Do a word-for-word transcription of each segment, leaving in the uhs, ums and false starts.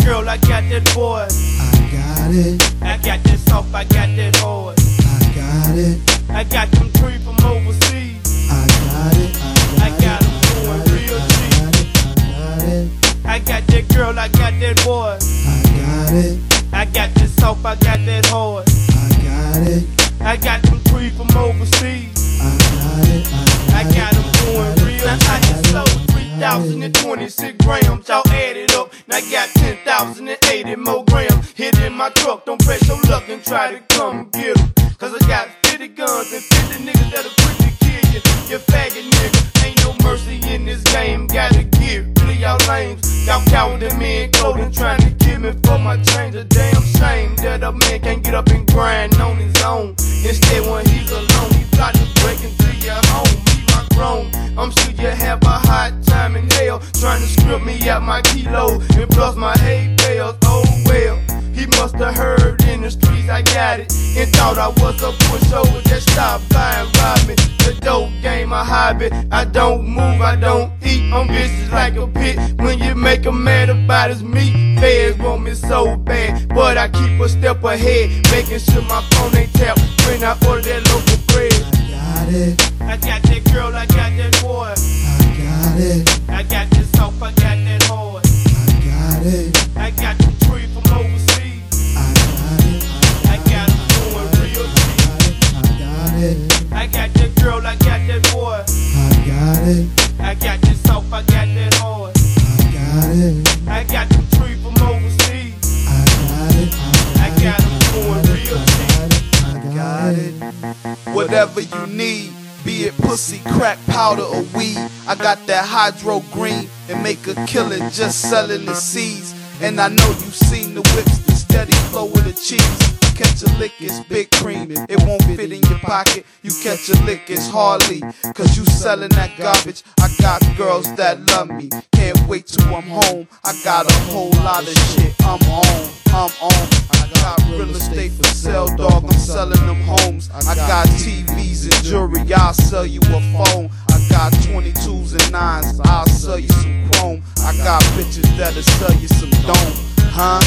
girl, I got that boy. I got it. I got that soft, I got that hard. I got it. I got them three from overseas. I got it. I got them going real cheap. I got it. I got that girl, I got that boy. I got it. I got that soft, I got that hard. I got it. I got them three from overseas. I got it. I got them going real cheap. I just sold three thousand twenty-six grams. Y'all add it up. Now I got ten thousand eighty more grams. Hit in my truck, don't press your luck and try to come get 'em. Cause I got fifty guns and fifty niggas that'll quick to kill you. You faggot nigga, ain't no mercy in this game. Gotta get rid of y'all lames. Y'all coward and men clothing trying to kill me for my change. A damn shame that a man can't get up and grind on his own. Instead when he's alone, he plotting to break into your home. Me my grown, I'm sure you have a hot time in hell trying to strip me out my kilo and plus my hay bales. Oh well, he must have heard in the streets I got it and thought I was a pushover that stopped by and robbed me. The dope game a hobby. I don't move, I don't eat. I'm vicious like a pit. When you make 'em mad about his meat, feds want me so bad, but I keep a step ahead, making sure my phone ain't tapped when I order that local bread. I got it. I got that girl, I got that boy. I got it. I got this soft, I got that hard. I got it. I got them three from overseas. I got it. I got them going real cheap. I got it. I got that girl, I got that boy. I got it. I got this soft, I got that hard. I got it. I got them three from overseas. I got it. I got them going real cheap. I got it. Whatever you need, be it pussy, crack, powder, or weed. I got that hydro green and make a killing just selling the seeds. And I know you seen the whips, the steady flow of the cheese. Catch a lick, it's big cream, it won't fit in your pocket. You catch a lick, it's hardly, cause you selling that garbage. I got girls that love me, can't wait till I'm home. I got a whole lot of shit, I'm on, I'm on. I got real estate for sale, dog, I'm selling them homes. I got T Vs and jewelry, I'll sell you a phone. I got twenty-twos and nines, I'll sell you some chrome. I got bitches that'll sell you some dome, huh?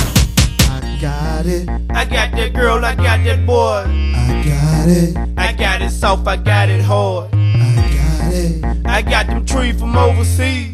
I got it. I got that girl, I got that boy. I got it. I got it soft, I got it hard. I got it. I got them three from overseas.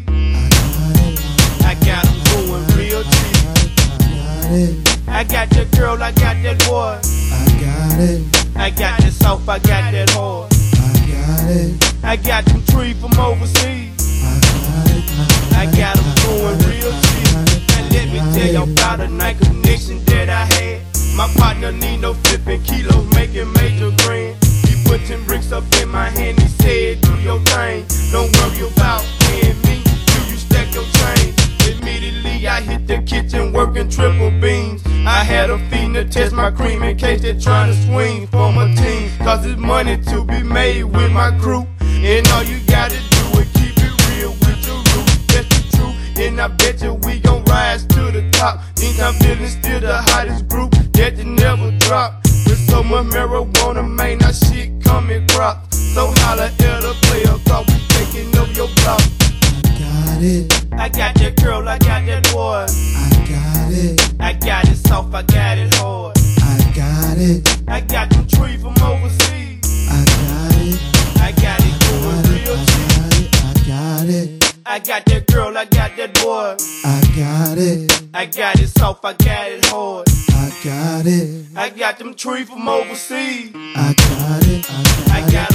I got them going real cheap. I got it. I got that girl, I got that boy. I got it. I got that soft, I got that hard. I got it. I got them three from overseas. I got it. I got them going real cheap. And let me tell you about a night connection that I had. My partner need no flipping kilos, making major grand. He put ten bricks up in my hand, he said, do your thing. Don't worry about paying me, do you stack your change. Immediately I hit the kitchen working triple beams. I had a feeding to test my cream in case they're trying to swing for my team. Cause it's money to be made with my crew. And all you gotta do is keep it real with your roots. That's the truth. And I bet you we gon' rise to the top. Meantime feeling still the hottest group that you never drop. With so much marijuana, man, that shit coming crop. So holla at a player, cause we taking over your block. I got it. I got that girl, I got that boy. I got it. I got it soft, I got it hard. I got it. I got them three from overseas. I got it. I got it going real cheap. I got it. I got that girl, I got that boy. I got it. I got it soft, I got it hard. I got it. I got them three from overseas. I got it. I got